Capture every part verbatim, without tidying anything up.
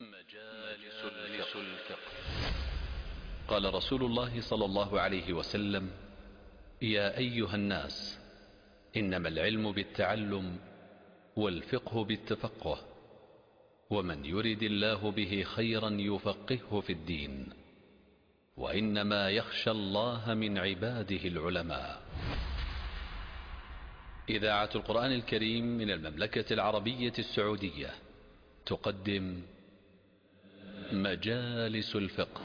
مجالس الفقه. قال رسول الله صلى الله عليه وسلم: يا أيها الناس، إنما العلم بالتعلم والفقه بالتفقه، ومن يرد الله به خيرا يفقهه في الدين، وإنما يخشى الله من عباده العلماء. إذاعة القرآن الكريم من المملكة العربية السعودية تقدم مجالس الفقه.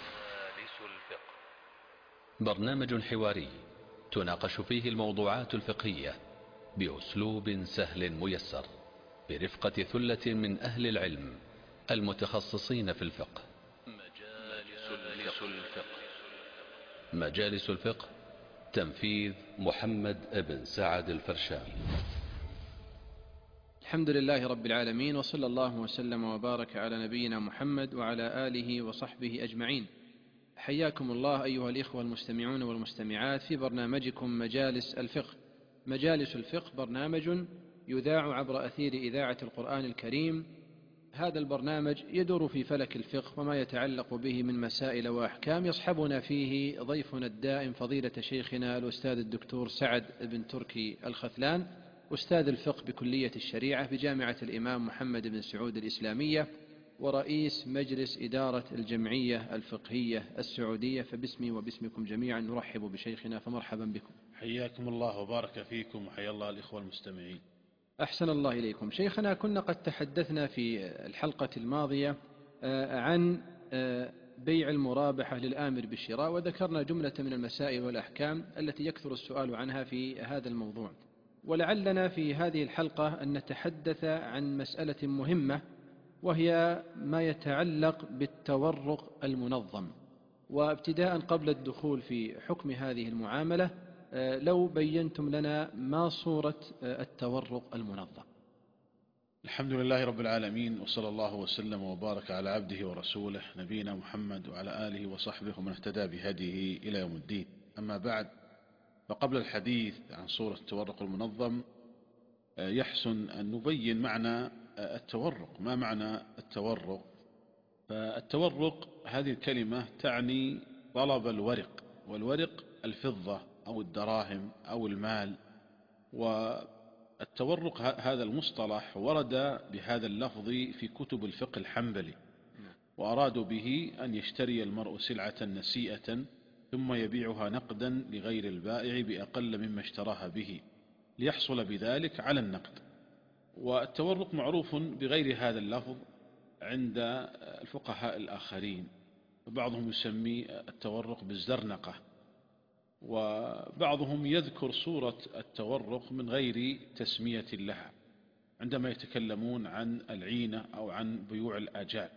برنامج حواري تناقش فيه الموضوعات الفقهية بأسلوب سهل ميسر، برفقة ثلة من أهل العلم المتخصصين في الفقه. مجالس الفقه. مجالس الفقه، تنفيذ محمد ابن سعد الفرشاوي. الحمد لله رب العالمين، وصلى الله وسلم وبارك على نبينا محمد وعلى آله وصحبه أجمعين. حياكم الله أيها الإخوة المستمعون والمستمعات في برنامجكم مجالس الفقه. مجالس الفقه برنامج يذاع عبر أثير إذاعة القرآن الكريم. هذا البرنامج يدور في فلك الفقه وما يتعلق به من مسائل وأحكام. يصحبنا فيه ضيفنا الدائم فضيلة شيخنا الأستاذ الدكتور سعد بن تركي الخثلان، أستاذ الفقه بكلية الشريعة بجامعة الإمام محمد بن سعود الإسلامية، ورئيس مجلس إدارة الجمعية الفقهية السعودية. فباسمي وباسمكم جميعا نرحب بشيخنا، فمرحبا بكم. حياكم الله وبارك فيكم، وحيا الله الإخوة المستمعين. أحسن الله إليكم. شيخنا، كنا قد تحدثنا في الحلقة الماضية عن بيع المرابحة للآمر بالشراء، وذكرنا جملة من المسائل والأحكام التي يكثر السؤال عنها في هذا الموضوع. ولعلنا في هذه الحلقة أن نتحدث عن مسألة مهمة، وهي ما يتعلق بالتورق المنظم. وابتداء قبل الدخول في حكم هذه المعاملة، لو بينتم لنا ما صورة التورق المنظم. الحمد لله رب العالمين، وصلى الله وسلم وبارك على عبده ورسوله نبينا محمد وعلى آله وصحبه ومن اهتدى بهديه إلى يوم الدين. أما بعد، فقبل الحديث عن صورة التورق المنظم يحسن أن نبين معنى التورق. ما معنى التورق؟ فالتورق هذه الكلمة تعني طلب الورق، والورق الفضة أو الدراهم أو المال. والتورق هذا المصطلح ورد بهذا اللفظ في كتب الفقه الحنبلي، وأرادوا به أن يشتري المرء سلعة نسيئة ثم يبيعها نقدا لغير البائع بأقل مما اشتراها به، ليحصل بذلك على النقد. والتورق معروف بغير هذا اللفظ عند الفقهاء الآخرين، وبعضهم يسمي التورق بالزرنقة، وبعضهم يذكر صورة التورق من غير تسمية لها عندما يتكلمون عن العينة أو عن بيوع الآجال.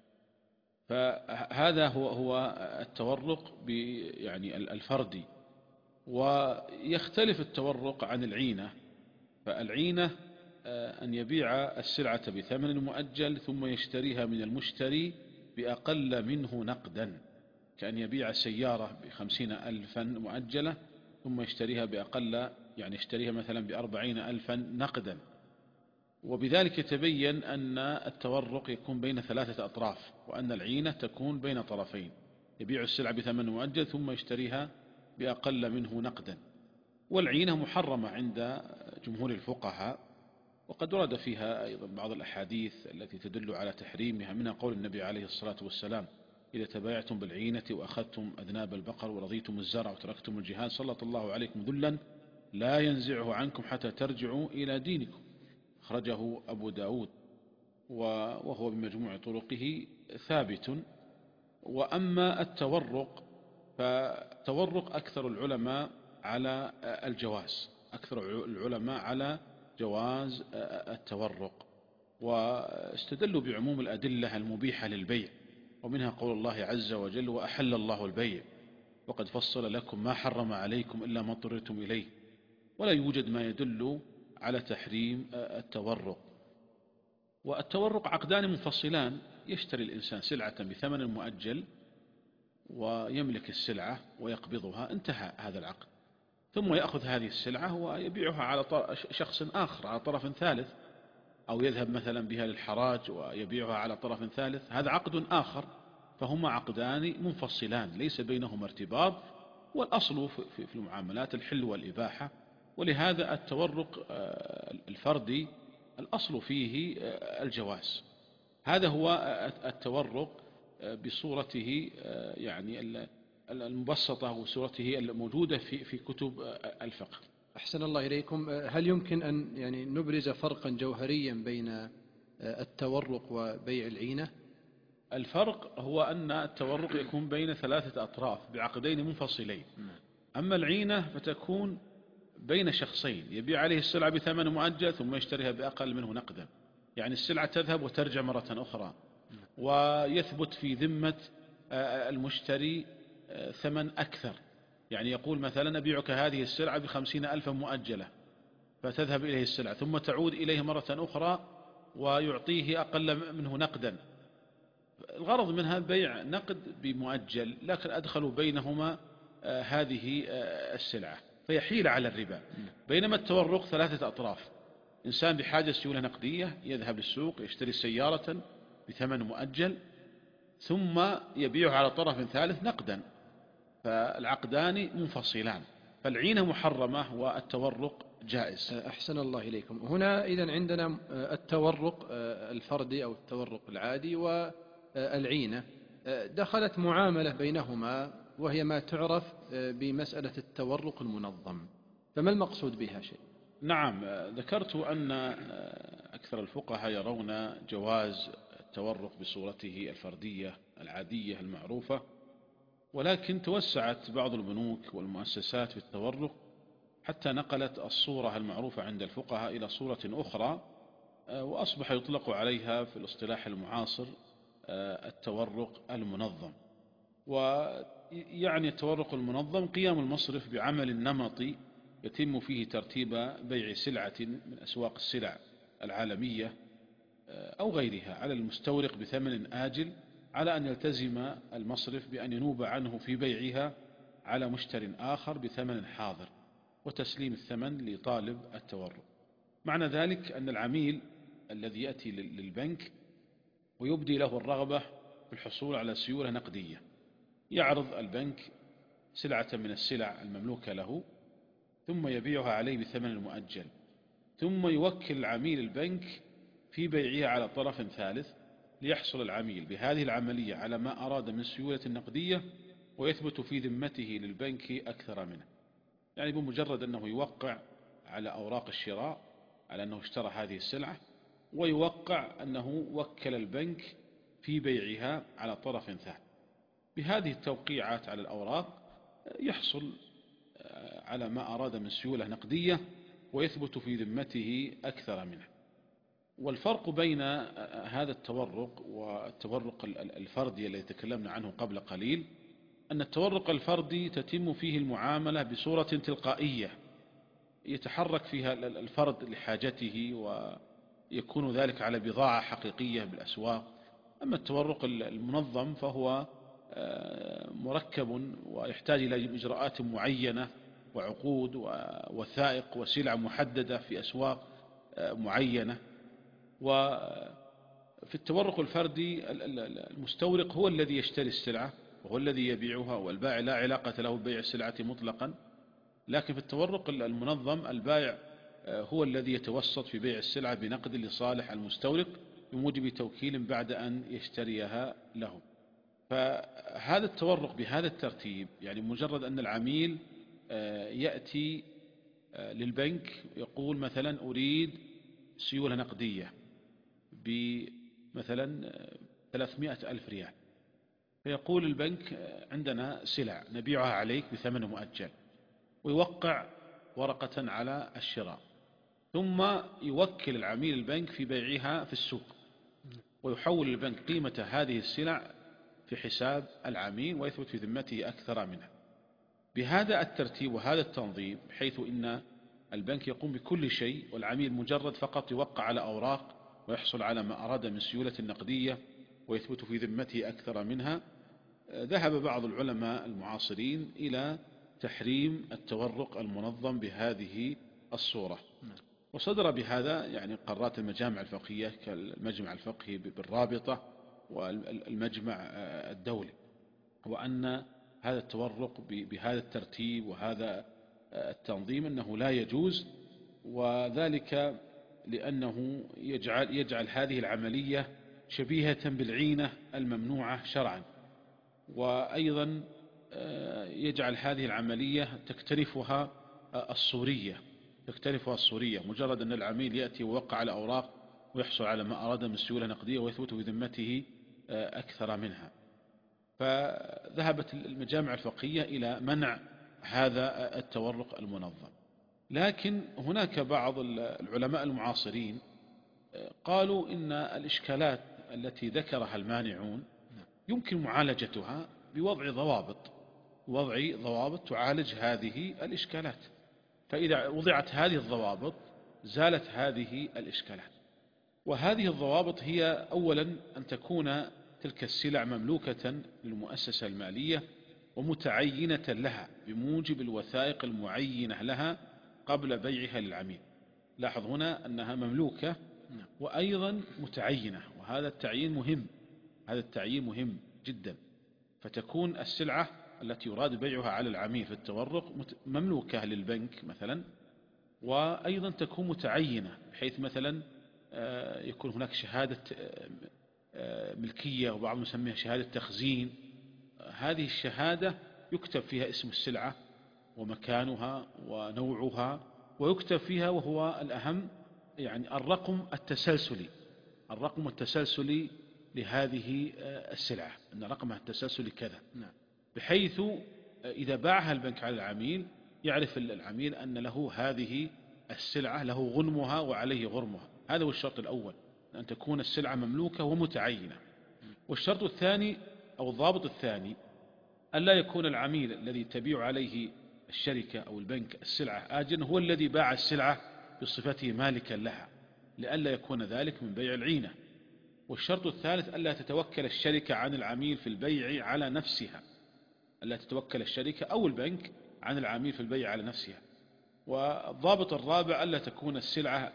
فهذا هو هو التورق يعني الفردي. ويختلف التورق عن العينة. فالعينة أن يبيع السلعة بثمن مؤجل ثم يشتريها من المشتري بأقل منه نقدا، كأن يبيع سيارة بخمسين ألفا مؤجلة ثم يشتريها بأقل، يعني يشتريها مثلا بأربعين ألفا نقدا. وبذلك يتبين أن التورق يكون بين ثلاثة أطراف، وأن العينة تكون بين طرفين، يبيع السلعة بثمن مؤجل ثم يشتريها بأقل منه نقدا. والعينة محرمة عند جمهور الفقهاء، وقد ورد فيها أيضا بعض الأحاديث التي تدل على تحريمها، منها قول النبي عليه الصلاة والسلام: إذا تبايعتم بالعينة وأخذتم أذناب البقر ورضيتم الزرع وتركتم الجهاد سلط الله عليكم ذلا لا ينزعه عنكم حتى ترجعوا إلى دينكم. أخرجه أبو داود، وهو بمجموع طرقه ثابت. وأما التورق، فتورق أكثر العلماء على الجواز، أكثر العلماء على جواز التورق، واستدلوا بعموم الأدلة المبيحة للبيع، ومنها قول الله عز وجل: وأحل الله البيع وقد فصل لكم ما حرم عليكم إلا ما اضطررتم إليه. ولا يوجد ما يدل على تحريم التورق. والتورق عقدان منفصلان: يشتري الإنسان سلعة بثمن مؤجل ويملك السلعة ويقبضها، انتهى هذا العقد، ثم يأخذ هذه السلعة ويبيعها على شخص آخر، على طرف ثالث، أو يذهب مثلا بها للحراج ويبيعها على طرف ثالث، هذا عقد آخر. فهما عقدان منفصلان ليس بينهما ارتباط، والأصل في المعاملات الحل والإباحة. ولهذا التورق الفردي الأصل فيه الجواز. هذا هو التورق بصورته يعني المبسطة وصورته الموجودة في في كتب الفقه. أحسن الله إليكم. هل يمكن أن يعني نبرز فرقا جوهريا بين التورق وبيع العينة؟ الفرق هو أن التورق يكون بين ثلاثة أطراف بعقدين منفصلين، أما العينة فتكون بين شخصين يبيع عليه السلعة بثمن مؤجل ثم يشتريها بأقل منه نقدا، يعني السلعة تذهب وترجع مرة أخرى، ويثبت في ذمة المشتري ثمن أكثر. يعني يقول مثلا أبيعك هذه السلعة بخمسين ألفا مؤجلة، فتذهب إليه السلعة ثم تعود إليه مرة أخرى ويعطيه أقل منه نقدا. الغرض منها بيع نقد بمؤجل، لكن أدخلوا بينهما هذه السلعة فيحيل على الربا. بينما التورق ثلاثة أطراف، إنسان بحاجة سيولة نقدية يذهب للسوق يشتري سيارة بثمن مؤجل ثم يبيعها على طرف ثالث نقدا، فالعقدان منفصلان. فالعينة محرمة والتورق جائز. أحسن الله إليكم. هنا إذن عندنا التورق الفردي أو التورق العادي والعينة، دخلت معاملة بينهما وهي ما تعرف بمسألة التورق المنظم، فما المقصود بها شيء؟ نعم، ذكرت أن أكثر الفقهاء يرون جواز التورق بصورته الفردية العادية المعروفة، ولكن توسعت بعض البنوك والمؤسسات في التورق حتى نقلت الصورة المعروفة عند الفقهاء إلى صورة أخرى، وأصبح يطلق عليها في الاصطلاح المعاصر التورق المنظم. ويعني التورق المنظم قيام المصرف بعمل نمطي يتم فيه ترتيب بيع سلعة من أسواق السلع العالمية أو غيرها على المستورق بثمن آجل، على أن يلتزم المصرف بأن ينوب عنه في بيعها على مشتر آخر بثمن حاضر، وتسليم الثمن لطالب التورق. معنى ذلك أن العميل الذي يأتي للبنك ويبدي له الرغبة في الحصول على سيولة نقدية، يعرض البنك سلعة من السلع المملوكة له ثم يبيعها عليه بثمن مؤجل، ثم يوكل العميل البنك في بيعها على طرف ثالث ليحصل العميل بهذه العملية على ما أراد من سيولة نقدية ويثبت في ذمته للبنك أكثر منه. يعني بمجرد أنه يوقع على أوراق الشراء على أنه اشترى هذه السلعة، ويوقع أنه وكل البنك في بيعها على طرف ثالث، بهذه التوقيعات على الأوراق يحصل على ما أراد من سيولة نقدية ويثبت في ذمته أكثر منه. والفرق بين هذا التورق والتورق الفردي الذي تكلمنا عنه قبل قليل أن التورق الفردي تتم فيه المعاملة بصورة تلقائية يتحرك فيها الفرد لحاجته ويكون ذلك على بضاعة حقيقية بالأسواق. أما التورق المنظم فهو مركب ويحتاج إلى إجراءات معينة وعقود ووثائق وسلع محددة في أسواق معينة. وفي التورق الفردي المستورق هو الذي يشتري السلعة وهو الذي يبيعها، والبائع لا علاقة له ببيع السلعة مطلقا. لكن في التورق المنظم البائع هو الذي يتوسط في بيع السلعة بنقد لصالح المستورق بموجب توكيل بعد أن يشتريها له. فهذا التورق بهذا الترتيب يعني مجرد أن العميل يأتي للبنك يقول مثلا أريد سيولة نقدية بمثلا ثلاثمائة ألف ريال، فيقول البنك عندنا سلع نبيعها عليك بثمن مؤجل، ويوقع ورقة على الشراء، ثم يوكل العميل البنك في بيعها في السوق، ويحول البنك قيمة هذه السلع في حساب العميل ويثبت في ذمته أكثر منها. بهذا الترتيب وهذا التنظيم بحيث إن البنك يقوم بكل شيء والعميل مجرد فقط يوقع على أوراق ويحصل على ما أراد من سيولة نقدية ويثبت في ذمته أكثر منها، ذهب بعض العلماء المعاصرين إلى تحريم التورق المنظم بهذه الصورة. وصدر بهذا يعني قرارات المجامع الفقهية كالمجمع الفقهي بالرابطة والمجمع الدولي، هو أن هذا التورق بهذا الترتيب وهذا التنظيم أنه لا يجوز، وذلك لأنه يجعل, يجعل هذه العملية شبيهة بالعينة الممنوعة شرعا، وأيضا يجعل هذه العملية تكتنفها الصورية تكتنفها الصورية مجرد أن العميل يأتي ووقع على أوراق ويحصل على ما أراد من سيولة نقدية ويثبت بذمته أكثر منها. فذهبت المجامع الفقهية إلى منع هذا التورق المنظم. لكن هناك بعض العلماء المعاصرين قالوا إن الإشكالات التي ذكرها المانعون يمكن معالجتها بوضع ضوابط وضع ضوابط تعالج هذه الإشكالات، فإذا وضعت هذه الضوابط زالت هذه الإشكالات. وهذه الضوابط هي أولا أن تكون تلك السلع مملوكة للمؤسسة المالية ومتعينة لها بموجب الوثائق المعينة لها قبل بيعها للعميل. لاحظ هنا أنها مملوكة وأيضا متعينة، وهذا التعيين مهم هذا التعيين مهم جدا. فتكون السلعة التي يراد بيعها على العميل في التورق مملوكة للبنك مثلا، وأيضا تكون متعينة بحيث مثلا يكون هناك شهادة ملكية وبعض يسميها شهادة تخزين. هذه الشهادة يكتب فيها اسم السلعة ومكانها ونوعها، ويكتب فيها وهو الأهم يعني الرقم التسلسلي الرقم التسلسلي لهذه السلعة، أن رقمها التسلسلي كذا، بحيث إذا باعها البنك على العميل يعرف العميل أن له هذه السلعة له غنمها وعليه غرمها. هذا هو الشرط الأول، أن تكون السلعة مملوكة ومتعينة. والشرط الثاني أو الضابط الثاني أن لا يكون العميل الذي تبيع عليه الشركة أو البنك السلعة آجلا هو الذي باع السلعة بصفته مالكا لها، لئلا يكون ذلك من بيع العينة. والشرط الثالث ألا تتوكل الشركة عن العميل في البيع على نفسها ألا تتوكل الشركة أو البنك عن العميل في البيع على نفسها. والضابط الرابع ألا تكون السلعة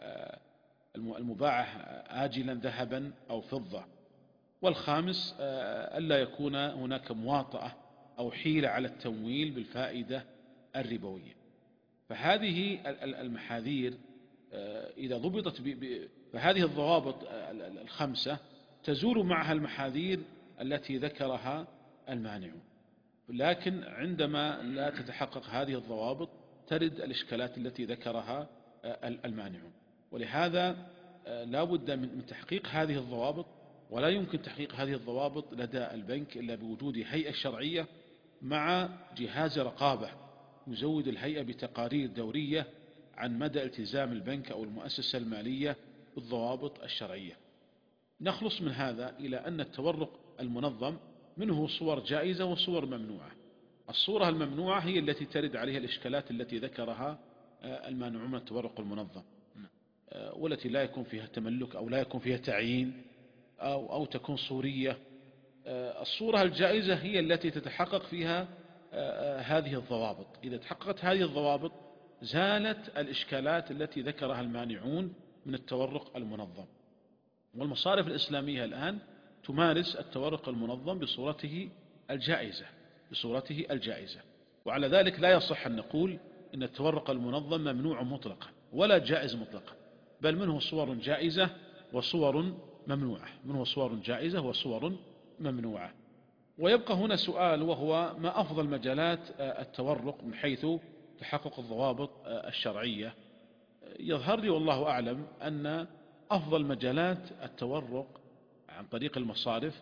المباعة آجلا ذهبا أو فضة. والخامس ألا يكون هناك مواطأة أو حيلة على التمويل بالفائدة الربوية. فهذه المحاذير إذا ضبطت فهذه الضوابط الخمسة تزول معها المحاذير التي ذكرها المانعون. لكن عندما لا تتحقق هذه الضوابط ترد الإشكالات التي ذكرها المانعون. ولهذا لا بد من تحقيق هذه الضوابط، ولا يمكن تحقيق هذه الضوابط لدى البنك إلا بوجود هيئة شرعية مع جهاز رقابة يزود الهيئة بتقارير دورية عن مدى التزام البنك أو المؤسسة المالية بالضوابط الشرعية. نخلص من هذا إلى أن التورق المنظم منه صور جائزة وصور ممنوعة. الصورة الممنوعة هي التي ترد عليها الإشكالات التي ذكرها المانعون من التورق المنظم، والتي لا يكون فيها تملك أو لا يكون فيها تعيين أو, أو تكون صورية. الصورة الجائزة هي التي تتحقق فيها هذه الضوابط. إذا تحققت هذه الضوابط زالت الإشكالات التي ذكرها المانعون من التورق المنظم. والمصارف الإسلامية الآن تمارس التورق المنظم بصورته الجائزة بصورته الجائزة وعلى ذلك لا يصح أن نقول إن التورق المنظم ممنوع مطلقا ولا جائز مطلقا، بل منه صور جائزة وصور ممنوعة منه صور جائزة وصور ممنوعة. ويبقى هنا سؤال، وهو ما أفضل مجالات التورق من حيث تحقق الضوابط الشرعية؟ يظهر لي والله أعلم أن أفضل مجالات التورق عن طريق المصارف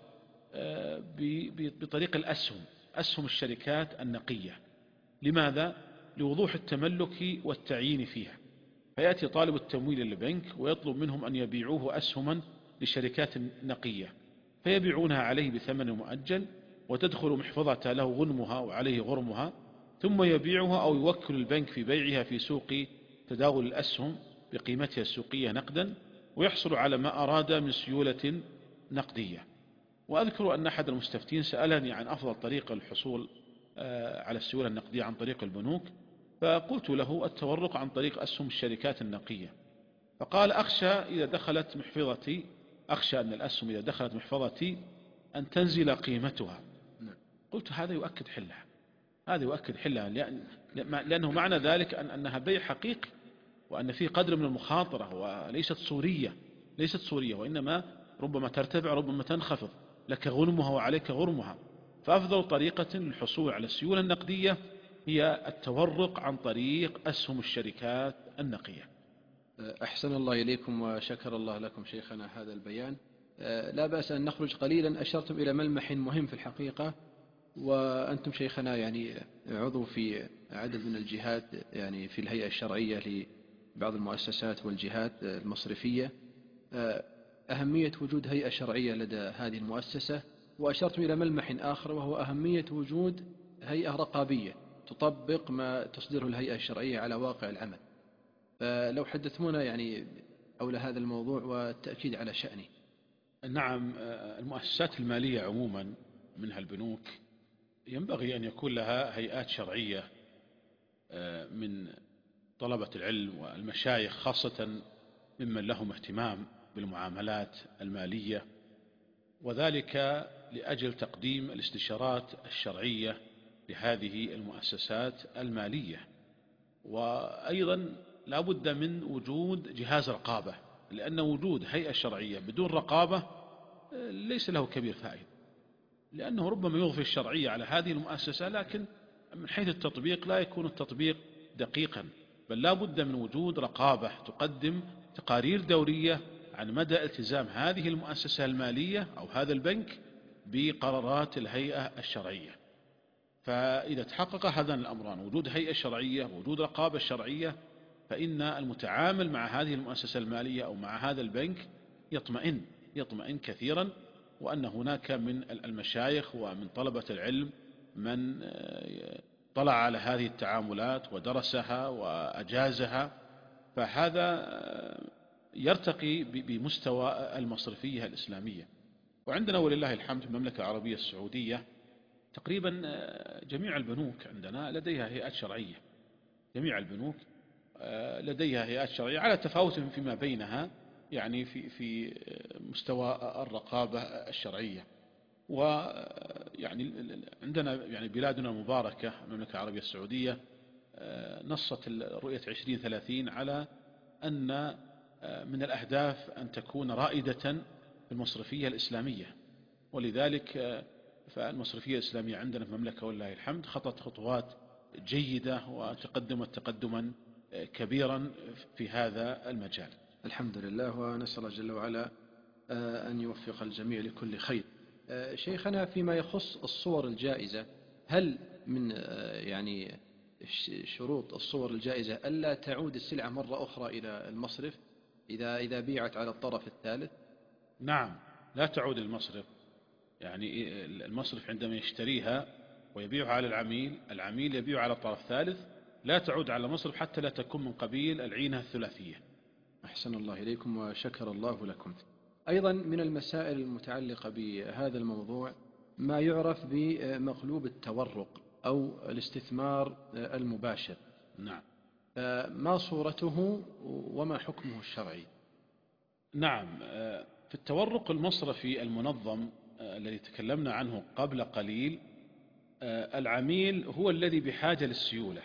بطريق الأسهم أسهم الشركات النقية. لماذا؟ لوضوح التملك والتعيين فيها. فيأتي طالب التمويل للبنك ويطلب منهم أن يبيعوه أسهما لشركات نقية، فيبيعونها عليه بثمن مؤجل وتدخل محفظة له غنمها وعليه غرمها، ثم يبيعها أو يوكل البنك في بيعها في سوق تداول الأسهم بقيمتها السوقية نقدا، ويحصل على ما أراد من سيولة نقدية. وأذكر أن أحد المستفتين سألني عن أفضل طريقة للحصول على السيولة النقدية عن طريق البنوك، فقلت له التورق عن طريق أسهم الشركات النقية. فقال أخشى إذا دخلت محفظتي أخشى أن الأسهم إذا دخلت محفظتي أن تنزل قيمتها. قلت هذا يؤكد حلها، هذا يؤكد حلها، لأنه معنى ذلك أن أنها بيع حقيقي، وأن فيه قدر من المخاطرة، وليست صورية ليست صورية وإنما ربما ترتفع ربما تنخفض، لك غنمها وعليك غرمها. فأفضل طريقة للحصول على السيولة النقدية هي التورق عن طريق أسهم الشركات النقية. أحسن الله إليكم وشكر الله لكم شيخنا هذا البيان. لا بأس أن نخرج قليلا. أشرتم إلى ملمح مهم في الحقيقة، وأنتم شيخنا يعني عضو في عدد من الجهات، يعني في الهيئة الشرعية لبعض المؤسسات والجهات المصرفية، أهمية وجود هيئة شرعية لدى هذه المؤسسة. وأشرتم إلى ملمح آخر وهو أهمية وجود هيئة رقابية تطبق ما تصدره الهيئة الشرعية على واقع العمل. فلو حدثونا يعني حول هذا الموضوع والتأكيد على شأنه. نعم، المؤسسات المالية عموما منها البنوك ينبغي أن يكون لها هيئات شرعية من طلبة العلم والمشايخ، خاصة ممن لهم اهتمام بالمعاملات المالية، وذلك لأجل تقديم الاستشارات الشرعية لهذه المؤسسات المالية. وأيضا لا بد من وجود جهاز رقابة، لأن وجود هيئة شرعية بدون رقابة ليس له كبير فائدة، لأنه ربما يضفي الشرعية على هذه المؤسسة، لكن من حيث التطبيق لا يكون التطبيق دقيقا، بل لا بد من وجود رقابة تقدم تقارير دورية عن مدى التزام هذه المؤسسة المالية أو هذا البنك بقرارات الهيئة الشرعية. فإذا تحقق هذان الأمران، وجود هيئة شرعية ووجود رقابة شرعية، فإن المتعامل مع هذه المؤسسة المالية أو مع هذا البنك يطمئن يطمئن كثيرا، وأن هناك من المشايخ ومن طلبة العلم من طلع على هذه التعاملات ودرسها وأجازها، فهذا يرتقي بمستوى المصرفية الإسلامية. وعندنا ولله الحمد في المملكة العربية السعودية تقريبا جميع البنوك عندنا لديها هيئات شرعية، جميع البنوك لديها هيئات شرعية على تفاوت فيما بينها، يعني في في مستوى الرقابة الشرعية. ويعني عندنا يعني بلادنا المباركة المملكة العربية السعودية نصت رؤية عشرين ثلاثين على أن من الأهداف أن تكون رائدة في المصرفية الإسلامية، ولذلك فالمصرفية الإسلامية عندنا في المملكة ولله الحمد خطت خطوات جيدة وتقدمت تقدما كبيرا في هذا المجال. الحمد لله، ونسأل الله جل وعلا أن يوفق الجميع لكل خير. شيخنا، فيما يخص الصور الجائزة، هل من يعني شروط الصور الجائزة ألا تعود السلعة مرة أخرى إلى المصرف إذا إذا بيعت على الطرف الثالث؟ نعم، لا تعود المصرف، يعني المصرف عندما يشتريها ويبيعها على العميل، العميل يبيعها على الطرف الثالث، لا تعود على المصرف حتى لا تكون من قبيل العينة الثلاثية. أحسن الله إليكم وشكر الله لكم. أيضا من المسائل المتعلقة بهذا الموضوع ما يعرف بمقلوب التورق أو الاستثمار المباشر. نعم، ما صورته وما حكمه الشرعي؟ نعم، في التورق المصرفي المنظم الذي تكلمنا عنه قبل قليل، العميل هو الذي بحاجة للسيولة،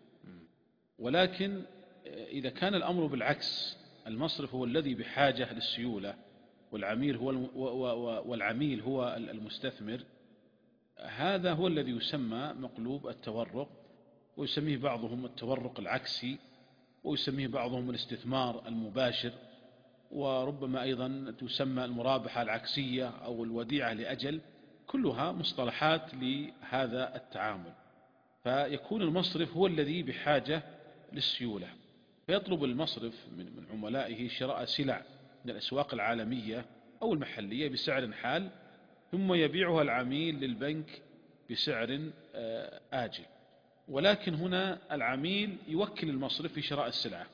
ولكن إذا كان الأمر بالعكس، المصرف هو الذي بحاجة للسيولة والعميل هو والعميل هو المستثمر، هذا هو الذي يسمى مقلوب التورق، ويسميه بعضهم التورق العكسي، ويسميه بعضهم الاستثمار المباشر، وربما أيضا تسمى المرابحة العكسية أو الوديعة لأجل، كلها مصطلحات لهذا التعامل. فيكون المصرف هو الذي بحاجة للسيولة، فيطلب المصرف من عملائه شراء سلع من الأسواق العالمية أو المحلية بسعر حال، ثم يبيعها العميل للبنك بسعر آجل. ولكن هنا العميل يوكل المصرف في شراء السلعة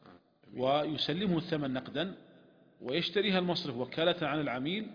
ويسلمه الثمن نقدا، ويشتريها المصرف وكالة عن العميل،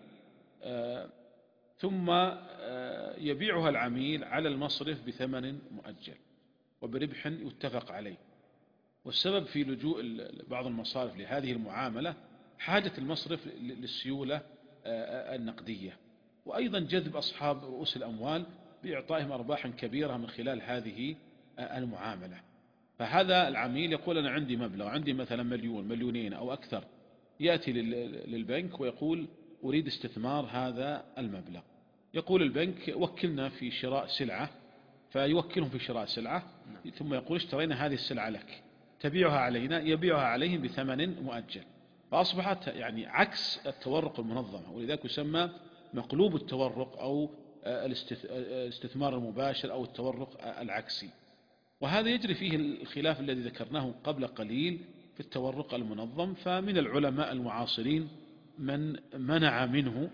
ثم يبيعها العميل على المصرف بثمن مؤجل. وبربح يتفق عليه. والسبب في لجوء بعض المصارف لهذه المعاملة حاجة المصرف للسيولة النقدية، وأيضا جذب أصحاب رؤوس الأموال بإعطائهم أرباحا كبيرة من خلال هذه المعاملة. فهذا العميل يقول أنا عندي مبلغ، عندي مثلا مليون مليونين أو أكثر، يأتي للبنك ويقول أريد استثمار هذا المبلغ. يقول البنك وكلنا في شراء سلعة، فيوكلهم في شراء سلعة، ثم يقول اشترينا هذه السلعة لك، تبيعها علينا، يبيعها عليهم بثمن مؤجل. فأصبحت يعني عكس التورق المنظم، ولذلك يسمى مقلوب التورق أو الاستثمار المباشر أو التورق العكسي. وهذا يجري فيه الخلاف الذي ذكرناه قبل قليل في التورق المنظم. فمن العلماء المعاصرين من منع منه،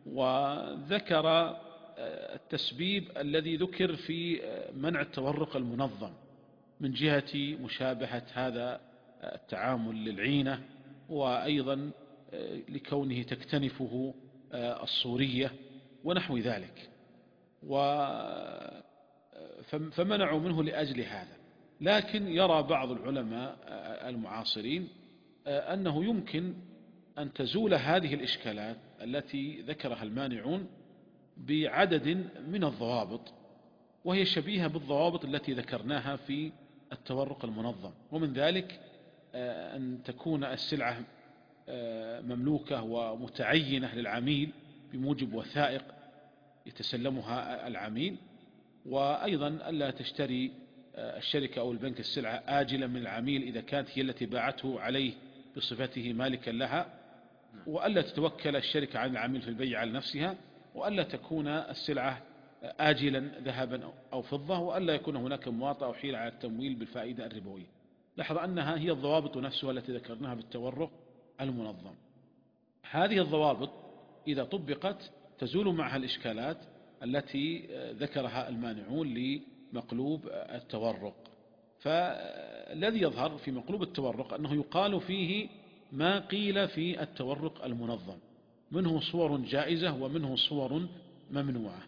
وذكر التسبيب الذي ذكر في منع التورق المنظم من جهة مشابهة هذا التعامل للعينة، وأيضا لكونه تكتنفه الصورية ونحو ذلك، فمنعوا منه لأجل هذا. لكن يرى بعض العلماء المعاصرين أنه يمكن أن تزول هذه الإشكالات التي ذكرها المانعون بعدد من الضوابط، وهي شبيهة بالضوابط التي ذكرناها في التورق المنظم. ومن ذلك أن تكون السلعة مملوكة ومتعينة للعميل بموجب وثائق يتسلمها العميل، وأيضا ألا تشتري الشركة أو البنك السلعة آجلا من العميل إذا كانت هي التي باعته عليه بصفته مالكا لها، وألا تتوكل الشركة عن العميل في البيع على نفسها، وألا تكون السلعة آجلا ذهبا أو فضة، وألا يكون هناك مواطأة أو حيلة على التمويل بالفائدة الربوية. لاحظ أنها هي الضوابط نفسها التي ذكرناها بالتورق المنظم. هذه الضوابط إذا طبقت تزول معها الإشكالات التي ذكرها المانعون لمقلوب التورق. فالذي يظهر في مقلوب التورق أنه يقال فيه ما قيل في التورق المنظم، منه صور جائزة ومنه صور ممنوعة.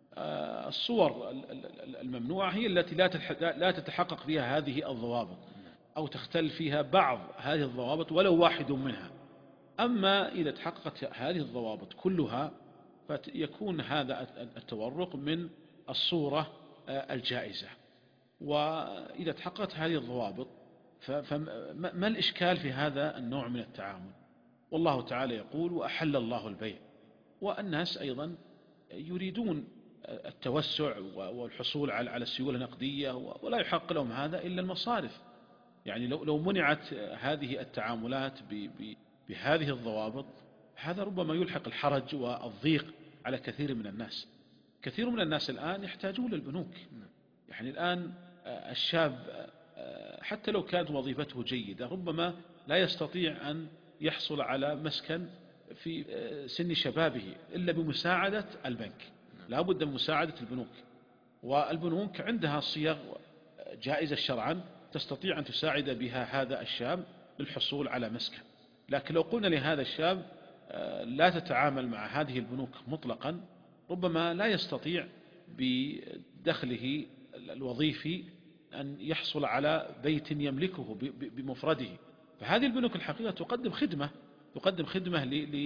الصور الممنوعة هي التي لا تتحقق فيها هذه الضوابط، أو تختل فيها بعض هذه الضوابط ولو واحد منها. أما إذا تحققت هذه الضوابط كلها فيكون هذا التورق من الصورة الجائزة. وإذا تحققت هذه الضوابط فما الإشكال في هذا النوع من التعامل؟ والله تعالى يقول وأحل الله البيع، والناس أيضا يريدون التوسع والحصول على السيولة النقدية، ولا يحق لهم هذا إلا المصارف. يعني لو لو منعت هذه التعاملات بهذه الضوابط هذا ربما يلحق الحرج والضيق على كثير من الناس. كثير من الناس الآن يحتاجون للبنوك. يعني الآن الشاب حتى لو كانت وظيفته جيدة ربما لا يستطيع أن يحصل على مسكن في سن شبابه إلا بمساعدة البنك، لا بد من مساعدة البنوك. والبنوك عندها صيغ جائزة شرعا تستطيع أن تساعد بها هذا الشاب للحصول على مسكن. لكن لو قلنا لهذا الشاب لا تتعامل مع هذه البنوك مطلقا، ربما لا يستطيع بدخله الوظيفي أن يحصل على بيت يملكه بمفرده. فهذه البنوك الحقيقة تقدم خدمة تقدم خدمة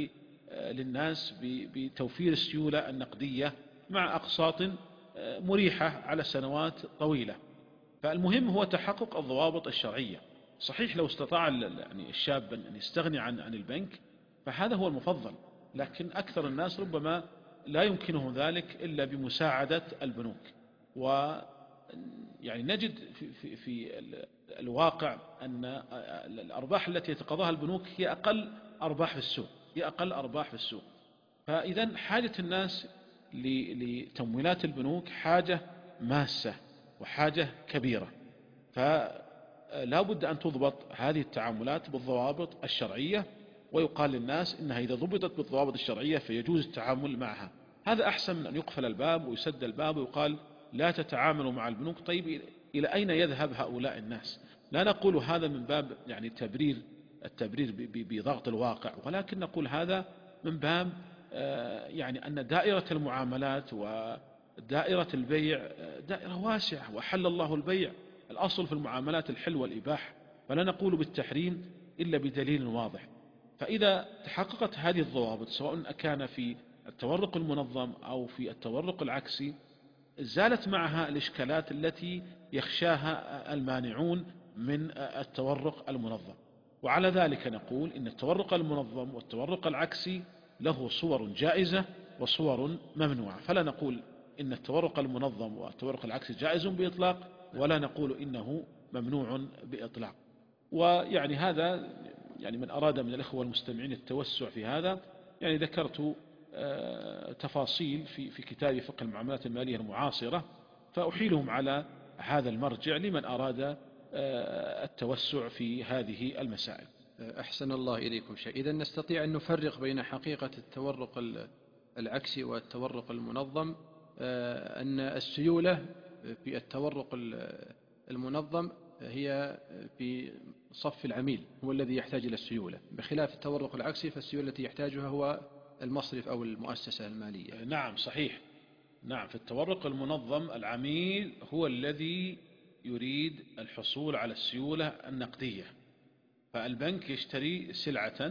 للناس بتوفير السيولة النقدية مع أقساط مريحة على سنوات طويلة. فالمهم هو تحقق الضوابط الشرعية. صحيح لو استطاع يعني الشاب أن يستغني عن عن البنك فهذا هو المفضل، لكن أكثر الناس ربما لا يمكنه ذلك إلا بمساعدة البنوك. و يعني نجد في, في, في الواقع أن الأرباح التي يتقاضاها البنوك هي أقل أرباح في السوق هي أقل أرباح في السوق. فإذا حاجة الناس لتمويلات البنوك حاجة ماسة وحاجة كبيرة، فلا بد أن تضبط هذه التعاملات بالضوابط الشرعية، ويقال للناس إنها إذا ضبطت بالضوابط الشرعية فيجوز التعامل معها. هذا أحسن من أن يقفل الباب ويسد الباب ويقال لا تتعاملوا مع البنوك. طيب إلى أين يذهب هؤلاء الناس؟ لا نقول هذا من باب يعني تبرير التبرير بضغط الواقع، ولكن نقول هذا من باب يعني أن دائرة المعاملات ودائرة البيع دائرة واسعة، وحل الله البيع الأصل في المعاملات الحل والإباحة، فلا نقول بالتحريم إلا بدليل واضح. فإذا تحققت هذه الضوابط سواء كان في التورق المنظم أو في التورق العكسي زالت معها الإشكالات التي يخشاها المانعون من التورق المنظم. وعلى ذلك نقول إن التورق المنظم والتورق العكسي له صور جائزة وصور ممنوعة، فلا نقول إن التورق المنظم والتورق العكسي جائز بإطلاق، ولا نقول إنه ممنوع بإطلاق. ويعني هذا يعني من أراد من الإخوة المستمعين التوسع في هذا، يعني ذكرت تفاصيل في في كتاب فقه المعاملات المالية المعاصرة، فأحيلهم على هذا المرجع لمن أراد التوسع في هذه المسائل. أحسن الله إليكم شيء. إذن نستطيع أن نفرق بين حقيقة التورق العكسي والتورق المنظم، أن السيولة في التورق المنظم هي في صف العميل، هو الذي يحتاج إلى السيولة، بخلاف التورق العكسي فالسيولة التي يحتاجها هو المصرف أو المؤسسة المالية. نعم صحيح. نعم، في التورق المنظم العميل هو الذي يريد الحصول على السيولة النقدية، فالبنك يشتري سلعة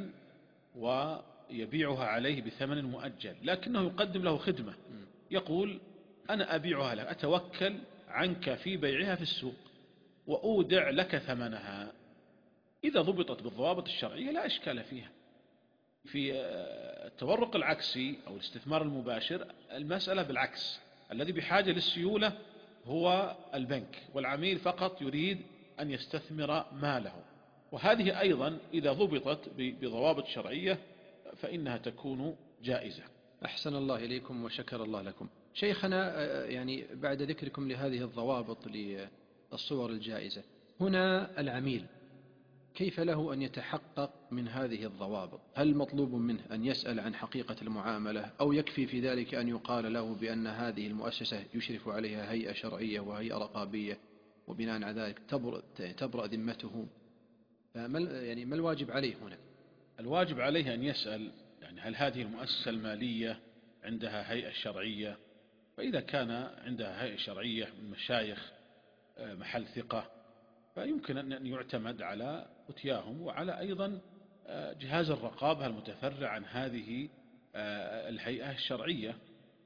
ويبيعها عليه بثمن مؤجل، لكنه يقدم له خدمة، يقول أنا أبيعها لك، أتوكل عنك في بيعها في السوق وأودع لك ثمنها. إذا ضبطت بالضوابط الشرعية لا إشكال فيها. في التورق العكسي أو الاستثمار المباشر المسألة بالعكس، الذي بحاجة للسيولة هو البنك، والعميل فقط يريد أن يستثمر ماله. وهذه أيضا إذا ضبطت بضوابط شرعية فإنها تكون جائزة. أحسن الله إليكم وشكر الله لكم. شيخنا، يعني بعد ذكركم لهذه الضوابط للصور الجائزة، هنا العميل كيف له أن يتحقق من هذه الضوابط؟ هل مطلوب منه أن يسأل عن حقيقة المعاملة، أو يكفي في ذلك أن يقال له بأن هذه المؤسسة يشرف عليها هيئة شرعية وهيئة رقابية، وبناء على ذلك تبرأ ذمته؟ فما يعني ما الواجب عليه هنا؟ الواجب عليه أن يسأل يعني هل هذه المؤسسة المالية عندها هيئة شرعية؟ فإذا كان عندها هيئة شرعية من مشايخ محل ثقة فيمكن أن يعتمد على فتياهم، وعلى أيضا جهاز الرقابة المتفرع عن هذه الهيئة الشرعية.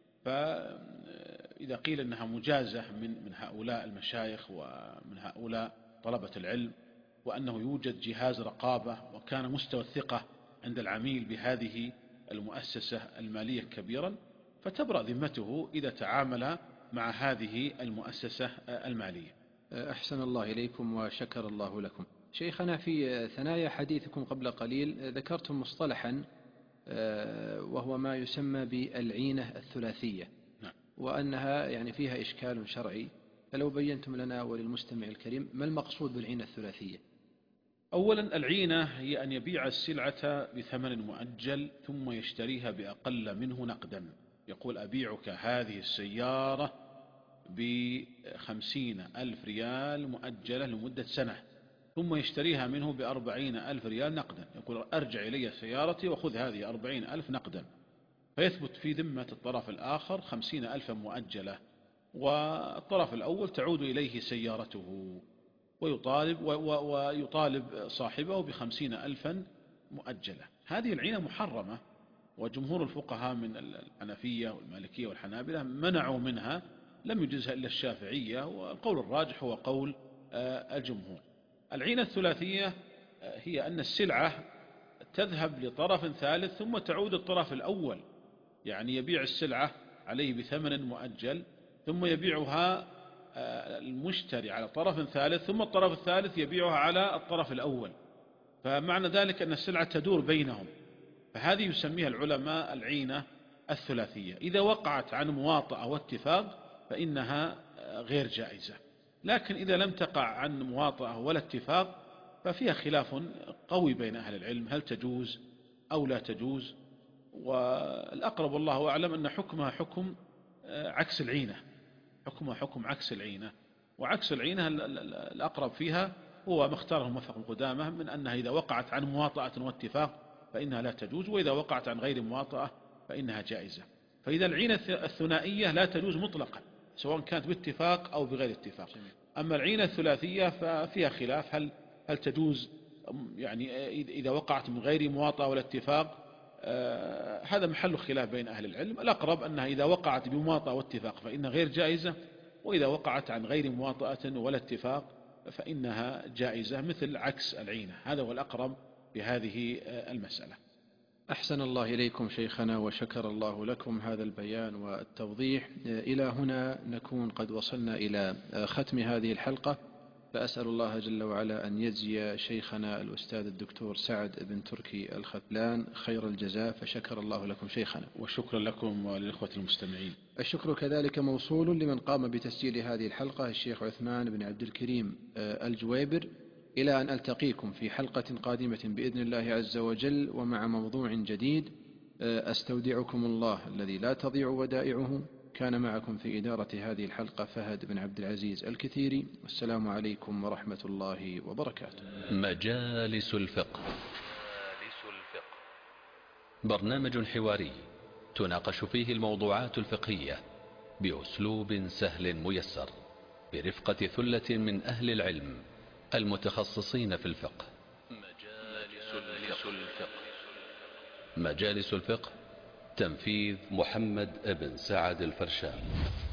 فإذا قيل أنها مجازة من من هؤلاء المشايخ ومن هؤلاء طلبة العلم، وأنه يوجد جهاز رقابة وكان مستوى الثقة عند العميل بهذه المؤسسة المالية كبيرا، فتبرأ ذمته إذا تعامل مع هذه المؤسسة المالية. أحسن الله إليكم وشكر الله لكم. شيخنا، في ثنايا حديثكم قبل قليل ذكرتم مصطلحا وهو ما يسمى بالعينة الثلاثية، نعم. وأنها يعني فيها إشكال شرعي، فلو بينتم لنا وللمستمع الكريم ما المقصود بالعينة الثلاثية؟ أولا، العينة هي أن يبيع السلعة بثمن مؤجل ثم يشتريها بأقل منه نقدا. يقول أبيعك هذه السيارة بخمسين ألف ريال مؤجلة لمدة سنة، ثم يشتريها منه بأربعين ألف ريال نقدا. يقول أرجع إلي سيارتي وخذ هذه أربعين ألف نقدا، فيثبت في ذمة الطرف الآخر خمسين ألف مؤجلة، والطرف الأول تعود إليه سيارته ويطالب, ويطالب صاحبه بخمسين ألفا مؤجلة. هذه العينة محرمة، وجمهور الفقهاء من الحنفية والمالكية والحنابلة منعوا منها، لم يجزها إلا الشافعية، والقول الراجح هو قول الجمهور. العينة الثلاثية هي أن السلعة تذهب لطرف ثالث ثم تعود الطرف الأول، يعني يبيع السلعة عليه بثمن مؤجل ثم يبيعها المشتري على طرف ثالث، ثم الطرف الثالث يبيعها على الطرف الأول، فمعنى ذلك أن السلعة تدور بينهم. فهذه يسميها العلماء العينة الثلاثية. إذا وقعت عن مواطأة واتفاق فإنها غير جائزة، لكن إذا لم تقع عن مواطأة ولا اتفاق ففيها خلاف قوي بين أهل العلم، هل تجوز أو لا تجوز. والأقرب والله أعلم أن حكمها حكم عكس العينة، حكمها حكم عكس العينة، وعكس العينة الأقرب فيها هو ما اختاره الموفق القدامى من أنها إذا وقعت عن مواطأة واتفاق فإنها لا تجوز، وإذا وقعت عن غير مواطأة فإنها جائزة. فإذا العينة الثنائية لا تجوز مطلقا سواء كانت باتفاق أو بغير اتفاق. أما العينة الثلاثية ففيها خلاف، هل هل تجوز يعني إذا وقعت من غير مواطأة ولا اتفاق؟ آه هذا محل خلاف بين أهل العلم. الأقرب أنها إذا وقعت بمواطأة واتفاق فإنها غير جائزة، وإذا وقعت عن غير مواطأة ولا اتفاق فإنها جائزة مثل عكس العينة. هذا هو الأقرب بهذه المسألة. أحسن الله إليكم شيخنا، وشكر الله لكم هذا البيان والتوضيح. إلى هنا نكون قد وصلنا إلى ختم هذه الحلقة، فأسأل الله جل وعلا أن يجزي شيخنا الأستاذ الدكتور سعد بن تركي الختلان خير الجزاء، فشكر الله لكم شيخنا. وشكرا لكم وللإخوة المستمعين. الشكر كذلك موصول لمن قام بتسجيل هذه الحلقة، الشيخ عثمان بن عبد الكريم الجويبر. إلى أن ألتقيكم في حلقة قادمة بإذن الله عز وجل ومع موضوع جديد، أستودعكم الله الذي لا تضيع ودائعه. كان معكم في إدارة هذه الحلقة فهد بن عبد العزيز الكثيري، والسلام عليكم ورحمة الله وبركاته. مجالس الفقه، برنامج حواري تناقش فيه الموضوعات الفقهية بأسلوب سهل ميسر برفقة ثلة من أهل العلم المتخصصين في الفقه. مجالس الفقه. مجالس الفقه تنفيذ محمد بن سعد الفرشان.